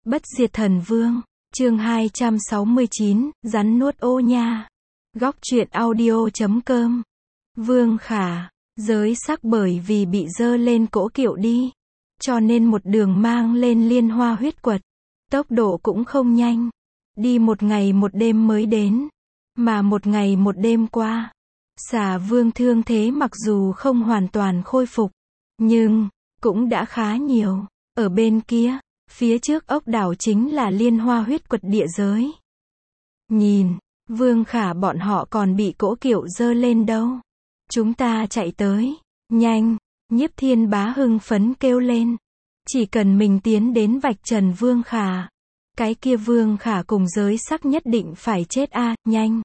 Bất diệt thần vương, chương 269, rắn nuốt ô nha. Góc truyện audio.com. Vương Khả, giới sắc bởi vì bị dơ lên cỗ kiệu đi, cho nên một đường mang lên Liên Hoa huyết quật. Tốc độ cũng không nhanh, đi một ngày một đêm mới đến, mà một ngày một đêm qua, Xà Vương thương thế mặc dù không hoàn toàn khôi phục, nhưng cũng đã khá nhiều. Ở bên kia, phía trước ốc đảo chính là Liên Hoa huyết quật địa giới. Nhìn, Vương Khả bọn họ còn bị cỗ kiệu dơ lên đâu. Chúng ta chạy tới, nhanh, Nhiếp Thiên Bá hưng phấn kêu lên. Chỉ cần mình tiến đến vạch trần Vương Khả, cái kia Vương Khả cùng giới sắc nhất định phải chết a, nhanh.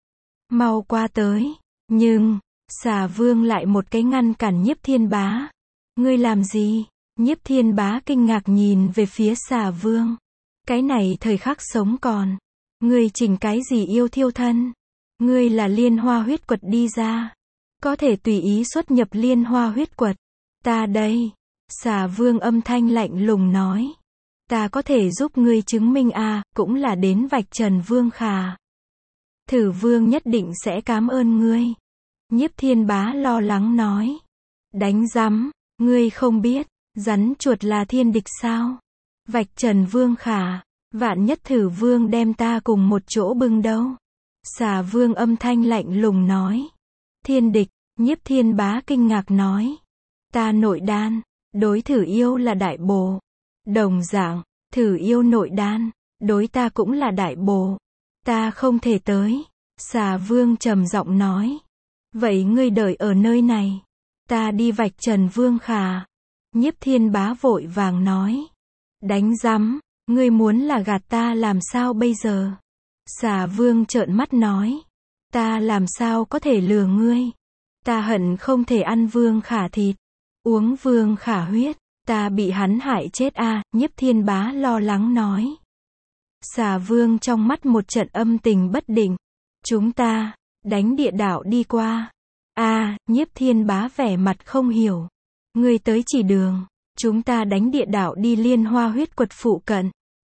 Mau qua tới. Nhưng, Xà Vương lại một cái ngăn cản Nhiếp Thiên Bá. Ngươi làm gì? Nhiếp Thiên Bá kinh ngạc nhìn về phía Xà Vương. Cái này thời khắc sống còn. Ngươi chỉnh cái gì yêu thiêu thân? Ngươi là Liên Hoa huyết quật đi ra. Có thể tùy ý xuất nhập Liên Hoa huyết quật. Ta đây. Xà Vương âm thanh lạnh lùng nói. Ta có thể giúp ngươi chứng minh cũng là đến vạch trần Vương Khả. Thử Vương nhất định sẽ cảm ơn ngươi. Nhiếp Thiên Bá lo lắng nói. Đánh rắm, ngươi không biết, rắn chuột là thiên địch sao? Vạch trần Vương Khả, vạn nhất Thử Vương đem ta cùng một chỗ bưng đâu? Xà Vương âm thanh lạnh lùng nói. Thiên địch, Nhiếp Thiên Bá kinh ngạc nói. Ta nội đan, đối Thử yêu là đại bồ. Đồng dạng, Thử yêu nội đan, đối ta cũng là đại bồ. Ta không thể tới. Xà Vương trầm giọng nói. Vậy ngươi đợi ở nơi này. Ta đi vạch trần Vương Khả. Nhiếp Thiên Bá vội vàng nói. Đánh rắm, ngươi muốn là gạt ta làm sao bây giờ? Xà Vương trợn mắt nói. Ta làm sao có thể lừa ngươi? Ta hận không thể ăn Vương Khả thịt, uống Vương Khả huyết, ta bị hắn hại chết Nhiếp Thiên Bá lo lắng nói. Xà Vương trong mắt một trận âm tình bất định. Chúng ta, đánh địa đạo đi qua. Nhiếp Thiên Bá vẻ mặt không hiểu. Ngươi tới chỉ đường, chúng ta đánh địa đạo đi Liên Hoa huyết quật phụ cận.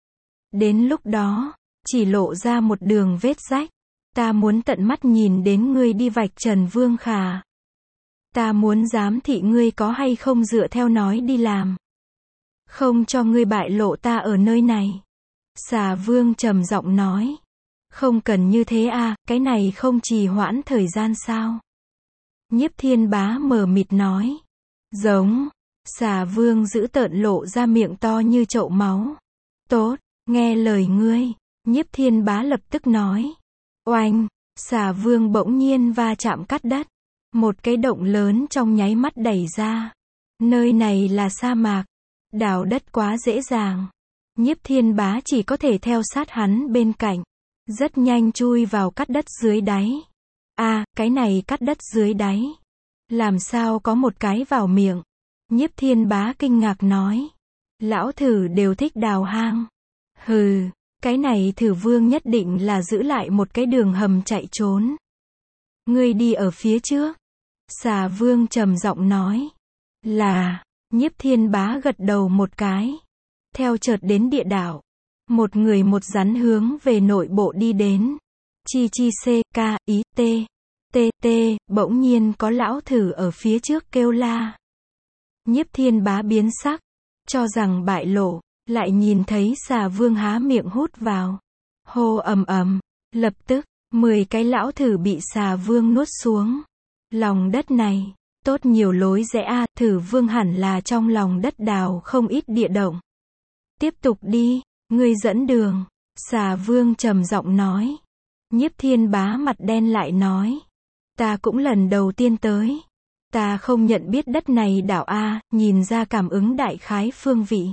Đến lúc đó, chỉ lộ ra một đường vết rách. Ta muốn tận mắt nhìn đến ngươi đi vạch trần Vương Khả. Ta muốn giám thị ngươi có hay không dựa theo nói đi làm. Không cho ngươi bại lộ ta ở nơi này. Xà Vương trầm giọng nói. Không cần như thế cái này không trì hoãn thời gian sao? Nhiếp Thiên Bá mờ mịt nói. Giống. Xà Vương dữ tợn lộ ra miệng to như chậu máu. Tốt, nghe lời ngươi. Nhiếp Thiên Bá lập tức nói. Oanh, Xà Vương bỗng nhiên va chạm cắt đất. Một cái động lớn trong nháy mắt đẩy ra. Nơi này là sa mạc. Đào đất quá dễ dàng. Nhiếp Thiên Bá chỉ có thể theo sát hắn bên cạnh. Rất nhanh chui vào cắt đất dưới đáy. Cái này cắt đất dưới đáy. Làm sao có một cái vào miệng? Nhiếp Thiên Bá kinh ngạc nói. Lão Thử đều thích đào hang. Hừ, cái này Thử Vương nhất định là giữ lại một cái đường hầm chạy trốn. Ngươi đi ở phía trước. Xà Vương trầm giọng nói. Là, Nhiếp Thiên Bá gật đầu một cái. Theo chợt đến địa đạo. Một người một rắn hướng về nội bộ đi đến. Chi chi c, k, ý, t, t, t, bỗng nhiên có lão Thử ở phía trước kêu la. Nhiếp Thiên Bá biến sắc, cho rằng bại lộ, lại nhìn thấy Xà Vương há miệng hút vào. Hô ầm ầm, lập tức, 10 cái lão Thử bị Xà Vương nuốt xuống. Lòng đất này, tốt nhiều lối rẽ Thử Vương hẳn là trong lòng đất đào không ít địa động. Tiếp tục đi, ngươi dẫn đường. Xà Vương trầm giọng nói. Nhiếp Thiên Bá mặt đen lại nói. Ta cũng lần đầu tiên tới. Ta không nhận biết đất này đảo nhìn ra cảm ứng đại khái phương vị.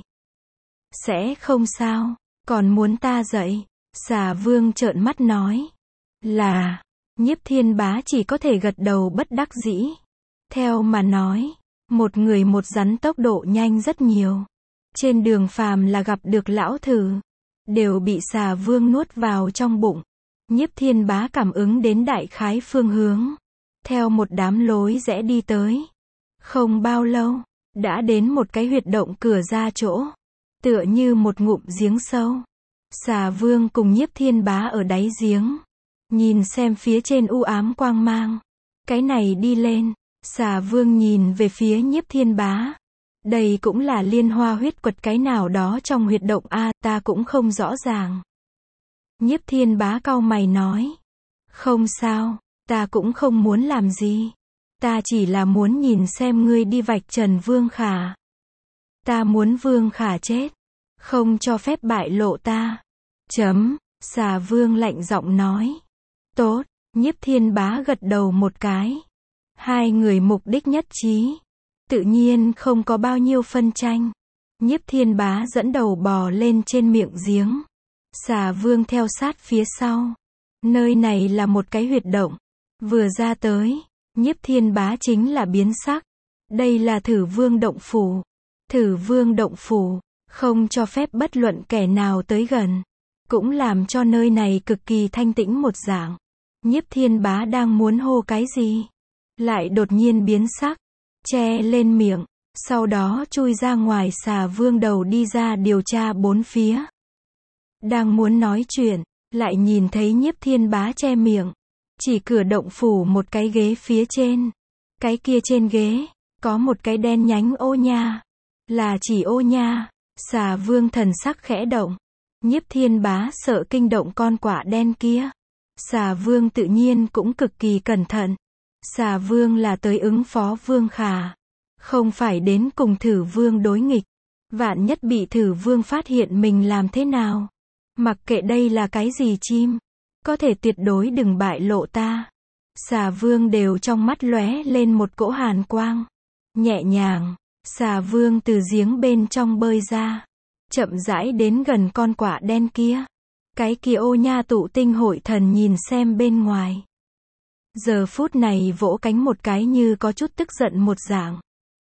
Sẽ không sao, còn muốn ta dạy. Xà Vương trợn mắt nói. Là, Nhiếp Thiên Bá chỉ có thể gật đầu bất đắc dĩ. Theo mà nói, một người một rắn tốc độ nhanh rất nhiều. Trên đường phàm là gặp được lão Thử, đều bị Xà Vương nuốt vào trong bụng. Nhiếp Thiên Bá cảm ứng đến đại khái phương hướng. Theo một đám lối rẽ đi tới. Không bao lâu, đã đến một cái huyệt động cửa ra chỗ. tựa như một ngụm giếng sâu. Xà Vương cùng Nhiếp Thiên Bá ở đáy giếng, nhìn xem phía trên u ám quang mang. Cái này đi lên, Xà Vương nhìn về phía Nhiếp Thiên Bá. Đây cũng là liên hoa huyết quật cái nào đó trong huyệt động a, ta cũng không rõ ràng. Nhiếp Thiên Bá cau mày nói. Không sao, ta cũng không muốn làm gì. Ta chỉ là muốn nhìn xem ngươi đi vạch trần Vương Khả. Ta muốn Vương Khả chết. Không cho phép bại lộ ta. Xà Vương lạnh giọng nói. Tốt, Nhiếp Thiên Bá gật đầu một cái. Hai người mục đích nhất trí. Tự nhiên không có bao nhiêu phân tranh. Nhiếp Thiên Bá dẫn đầu bò lên trên miệng giếng. Xà Vương theo sát phía sau. Nơi này là một cái huyệt động. Vừa ra tới, Nhiếp Thiên Bá chính là biến sắc. Đây là Thử Vương động phủ. Thử Vương động phủ, không cho phép bất luận kẻ nào tới gần. Cũng làm cho nơi này cực kỳ thanh tĩnh một dạng. Nhiếp Thiên Bá đang muốn hô cái gì, lại đột nhiên biến sắc, che lên miệng, sau đó chui ra ngoài. Xà Vương đầu đi ra điều tra bốn phía. Đang muốn nói chuyện, lại nhìn thấy Nhiếp Thiên Bá che miệng. Chỉ cửa động phủ một cái ghế phía trên. Cái kia trên ghế, có một cái đen nhánh ô nha. Là chỉ ô nha. Xà Vương thần sắc khẽ động. Nhiếp Thiên Bá sợ kinh động con quạ đen kia. Xà Vương tự nhiên cũng cực kỳ cẩn thận. Xà Vương là tới ứng phó Vương Khả, không phải đến cùng Thử Vương đối nghịch. Vạn nhất bị Thử Vương phát hiện mình làm thế nào? Mặc kệ đây là cái gì chim, có thể tuyệt đối đừng bại lộ ta. Xà Vương đều trong mắt lóe lên một cỗ hàn quang. Nhẹ nhàng, Xà Vương từ giếng bên trong bơi ra, chậm rãi đến gần con quạ đen kia. Cái kia ô nha tụ tinh hội thần nhìn xem bên ngoài. Giờ phút này vỗ cánh một cái như có chút tức giận một dạng.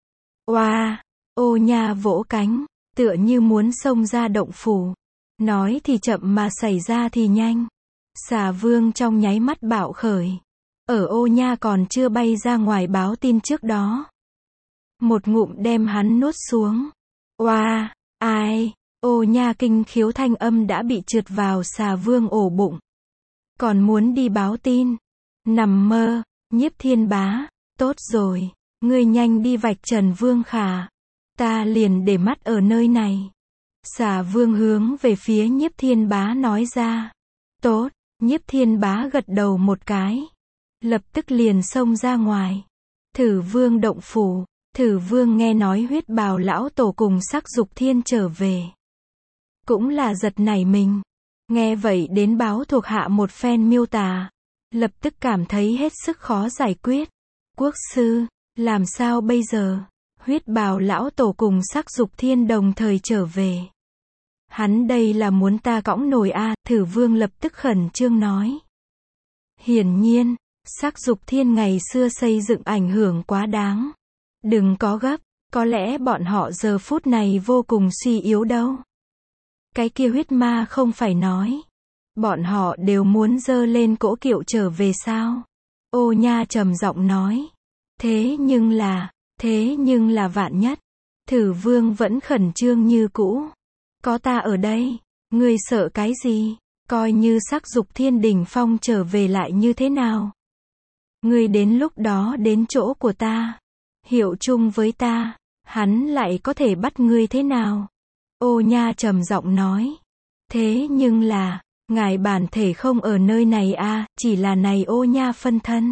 Oa, ô nha vỗ cánh, tựa như muốn xông ra động phủ. Nói thì chậm mà xảy ra thì nhanh. Xà Vương trong nháy mắt bạo khởi. Ở ô nha còn chưa bay ra ngoài báo tin trước đó, một ngụm đem hắn nuốt xuống. Oa, ai, ô nha kinh khiếu thanh âm đã bị trượt vào Xà Vương ổ bụng. Còn muốn đi báo tin? Nằm mơ. Nhiếp Thiên Bá, tốt rồi, ngươi nhanh đi vạch trần Vương Khả. Ta liền để mắt ở nơi này. Xà Vương hướng về phía Nhiếp Thiên Bá nói ra. Tốt, Nhiếp Thiên Bá gật đầu một cái. Lập tức liền xông ra ngoài. Thử Vương động phủ. Thử Vương nghe nói Huyết Bào lão tổ cùng Sắc Dục Thiên trở về, cũng là giật nảy mình. Nghe vậy đến báo thuộc hạ một phen miêu tả, lập tức cảm thấy hết sức khó giải quyết. Quốc sư, làm sao bây giờ? Huyết Bào lão tổ cùng Sắc Dục Thiên đồng thời trở về. Hắn đây là muốn ta cõng nổi a? Thử Vương lập tức khẩn trương nói. Hiển nhiên, Sắc Dục Thiên ngày xưa xây dựng ảnh hưởng quá đáng. Đừng có gấp, có lẽ bọn họ giờ phút này vô cùng suy yếu đâu. Cái kia huyết ma không phải nói, bọn họ đều muốn dơ lên cỗ kiệu trở về sao? Ô nha trầm giọng nói. Thế nhưng là vạn nhất. Thử Vương vẫn khẩn trương như cũ. Có ta ở đây, ngươi sợ cái gì? Coi như Sắc Dục Thiên đỉnh phong trở về lại như thế nào? Ngươi đến lúc đó đến chỗ của ta, hiệu chung với ta, hắn lại có thể bắt ngươi thế nào? Ô nha trầm giọng nói. Thế nhưng là, ngài bản thể không ở nơi này a, chỉ là này ô nha phân thân.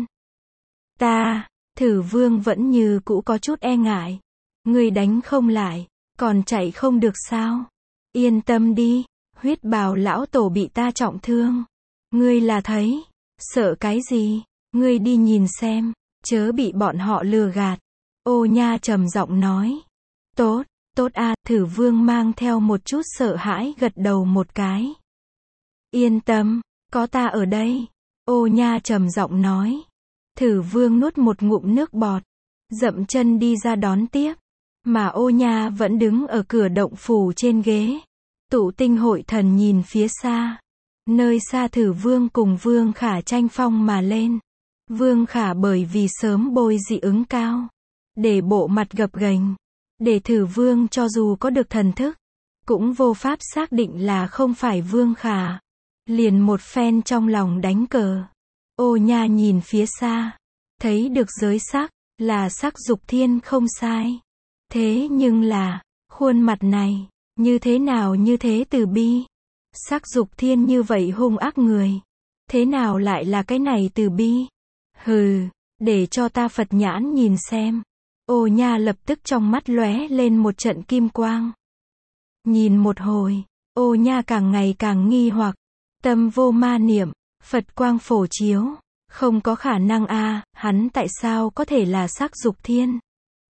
Thử Vương vẫn như cũ có chút e ngại. Ngươi đánh không lại, còn chạy không được sao? Yên tâm đi, Huyết Bào lão tổ bị ta trọng thương. Ngươi là thấy, sợ cái gì? Ngươi đi nhìn xem, chớ bị bọn họ lừa gạt. Ô nha trầm giọng nói. Tốt a. Thử Vương mang theo một chút sợ hãi gật đầu một cái. Yên tâm, có ta ở đây. Ô nha trầm giọng nói. Thử Vương nuốt một ngụm nước bọt, dậm chân đi ra đón tiếp. Mà ô nha vẫn đứng ở cửa động phủ trên ghế. Tụ tinh hội thần nhìn phía xa. Nơi xa Thử Vương cùng Vương Khả tranh phong mà lên. Vương Khả bởi vì sớm bôi dị ứng cao, để bộ mặt gập ghềnh, để Thử Vương cho dù có được thần thức, cũng vô pháp xác định là không phải Vương Khả. Liền một phen trong lòng đánh cờ. Ô Nha nhìn phía xa, thấy được giới sắc, là sắc Dục Thiên không sai. Thế nhưng là, khuôn mặt này, như thế nào như thế từ bi. Sắc Dục Thiên như vậy hung ác người, thế nào lại là cái này từ bi? Hừ, để cho ta Phật nhãn nhìn xem. Ô Nha lập tức trong mắt lóe lên một trận kim quang. Nhìn một hồi, Ô Nha càng ngày càng nghi hoặc, tâm vô ma niệm, Phật quang phổ chiếu, không có khả năng a, hắn tại sao có thể là sắc Dục Thiên?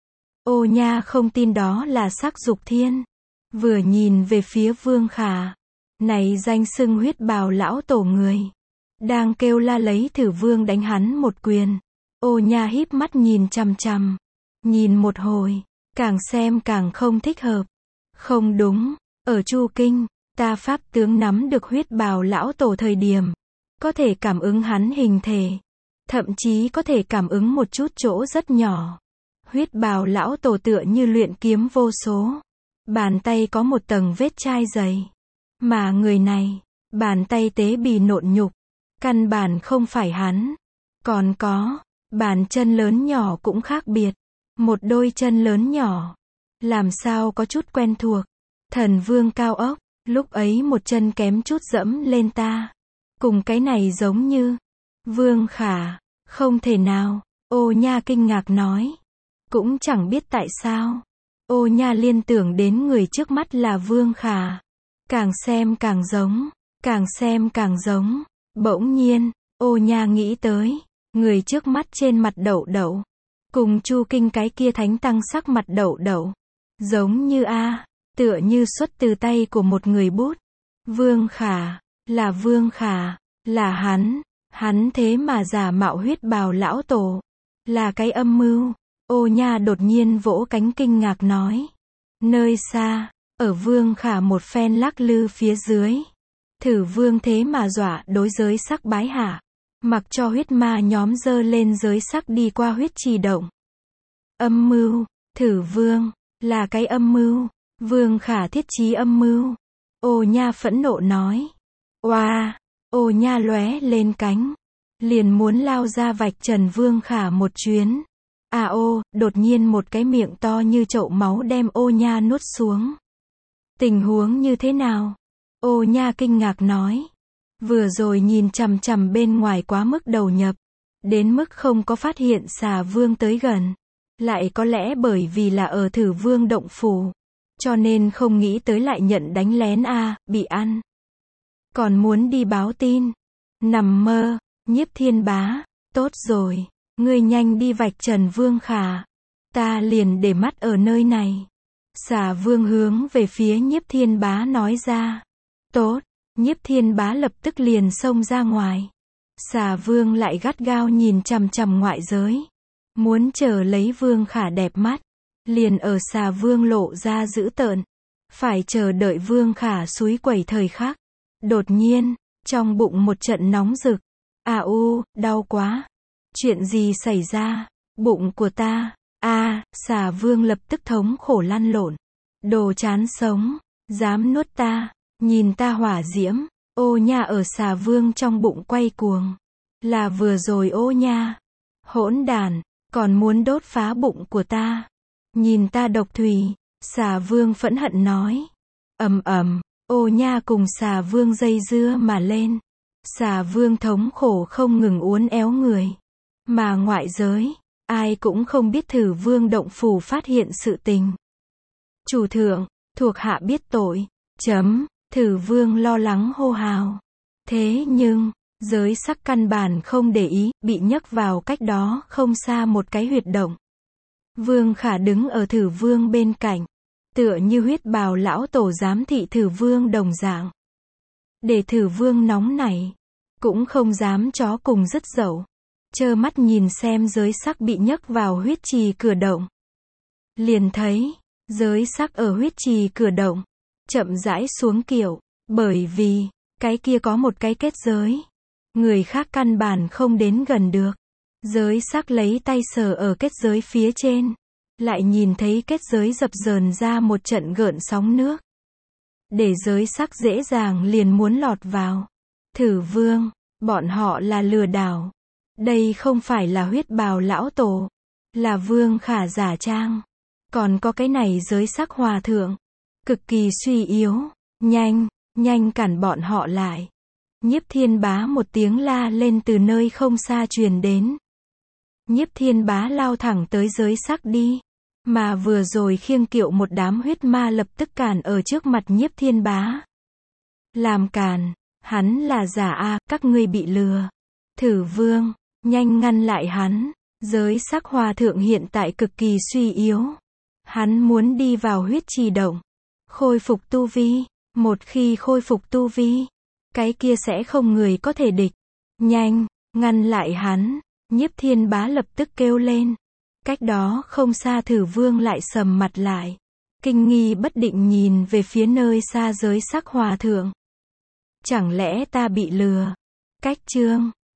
Ô Nha không tin đó là sắc Dục Thiên. Vừa nhìn về phía Vương Khả, này danh xưng huyết bào lão tổ người, đang kêu la lấy Thử Vương đánh hắn một quyền. Ô Nha híp mắt nhìn chằm chằm, nhìn một hồi, càng xem càng không thích hợp. Không đúng, ở Chu Kinh, ta pháp tướng nắm được huyết bào lão tổ thời điểm, có thể cảm ứng hắn hình thể, thậm chí có thể cảm ứng một chút chỗ rất nhỏ. Huyết bào lão tổ tựa như luyện kiếm vô số, bàn tay có một tầng vết chai dày, mà người này, bàn tay tế bì nộn nhục, căn bản không phải hắn. Còn có, bàn chân lớn nhỏ cũng khác biệt, một đôi chân lớn nhỏ, làm sao có chút quen thuộc. Thần Vương cao ốc, lúc ấy một chân kém chút dẫm lên ta, cùng cái này giống như Vương Khả, không thể nào. Ô Nha kinh ngạc nói, cũng chẳng biết tại sao. Ô Nha liên tưởng đến người trước mắt là Vương Khả, càng xem càng giống, càng xem càng giống. Bỗng nhiên, Ô Nha nghĩ tới, người trước mắt trên mặt đậu đậu, cùng Chu Kinh cái kia thánh tăng sắc mặt đậu đậu, giống như a, tựa như xuất từ tay của một người bút. Vương Khả, là Vương Khả, là hắn thế mà giả mạo huyết bào lão tổ, là cái âm mưu. Ô Nha đột nhiên vỗ cánh kinh ngạc nói. Nơi xa, ở Vương Khả một phen lắc lư phía dưới, Thử Vương thế mà dọa đối giới sắc bái hạ, mặc cho huyết ma nhóm dơ lên giới sắc đi qua huyết trì động. Âm mưu, Thử Vương, là cái âm mưu, Vương Khả thiết chí âm mưu. Ô Nha phẫn nộ nói. Oa, Ô Nha lóe lên cánh, liền muốn lao ra vạch trần Vương Khả một chuyến. Đột nhiên một cái miệng to như chậu máu đem Ô Nha nuốt xuống. Tình huống như thế nào? Ô Nha kinh ngạc nói. Vừa rồi nhìn chằm chằm bên ngoài quá mức đầu nhập, đến mức không có phát hiện xà vương tới gần. Lại có lẽ bởi vì là ở Thử Vương động phủ, cho nên không nghĩ tới lại nhận đánh lén bị ăn. Còn muốn đi báo tin. Nằm mơ, Nhiếp Thiên Bá, tốt rồi, ngươi nhanh đi vạch trần Vương Khả, ta liền để mắt ở nơi này. Xà Vương hướng về phía Nhiếp Thiên Bá nói ra. Tốt, Nhiếp Thiên Bá lập tức liền xông ra ngoài. Xà Vương lại gắt gao nhìn chằm chằm ngoại giới, muốn chờ lấy Vương Khả đẹp mắt. Liền ở Xà Vương lộ ra dữ tợn, phải chờ đợi Vương Khả xúi quẩy thời khắc. Đột nhiên, trong bụng một trận nóng rực. Đau quá. Chuyện gì xảy ra? Bụng của ta. Xà Vương lập tức thống khổ lăn lộn. Đồ chán sống, dám nuốt ta, nhìn ta hỏa diễm. Ô Nha ở Xà Vương trong bụng quay cuồng. Là vừa rồi Ô Nha. Hỗn đản, còn muốn đốt phá bụng của ta. Nhìn ta độc thủy. Xà Vương phẫn hận nói. Ô Nha cùng Xà Vương dây dưa mà lên. Xà Vương thống khổ không ngừng uốn éo người. Mà ngoại giới, ai cũng không biết Thử Vương động phủ phát hiện sự tình. Chủ thượng, thuộc hạ biết tội. Thử Vương lo lắng hô hào. Thế nhưng, giới sắc căn bản không để ý, bị nhấc vào cách đó không xa một cái huyệt động. Vương Khả đứng ở Thử Vương bên cạnh, tựa như huyết bào lão tổ giám thị Thử Vương đồng dạng. Để Thử Vương nóng nảy, cũng không dám chó cùng dứt dậu, trơ mắt nhìn xem giới sắc bị nhấc vào huyết trì cửa động. Liền thấy, giới sắc ở huyết trì cửa động, chậm rãi xuống kiệu, bởi vì, cái kia có một cái kết giới. Người khác căn bản không đến gần được. Giới sắc lấy tay sờ ở kết giới phía trên, lại nhìn thấy kết giới dập dờn ra một trận gợn sóng nước. để giới sắc dễ dàng liền muốn lọt vào. Thử vương, bọn họ là lừa đảo. Đây không phải là huyết bào lão tổ, là Vương Khả giả trang. Còn có cái này giới sắc hòa thượng, cực kỳ suy yếu, nhanh cản bọn họ lại. Nhiếp Thiên Bá một tiếng la lên từ nơi không xa truyền đến. Nhiếp Thiên Bá lao thẳng tới giới sắc đi. Mà vừa rồi khiêng kiệu một đám huyết ma lập tức cản ở trước mặt Nhiếp Thiên Bá. Làm cản, hắn là giả a, các ngươi bị lừa. Thử vương, nhanh ngăn lại hắn. Giới sắc hòa thượng hiện tại cực kỳ suy yếu. Hắn muốn đi vào huyết trì động, khôi phục tu vi. Một khi khôi phục tu vi, cái kia sẽ không người có thể địch. Nhanh, ngăn lại hắn. Nhiếp Thiên Bá lập tức kêu lên. Cách đó không xa Thử vương lại sầm mặt lại. Kinh nghi bất định nhìn về phía nơi xa giới sắc hòa thượng. Chẳng lẽ ta bị lừa? Cách chương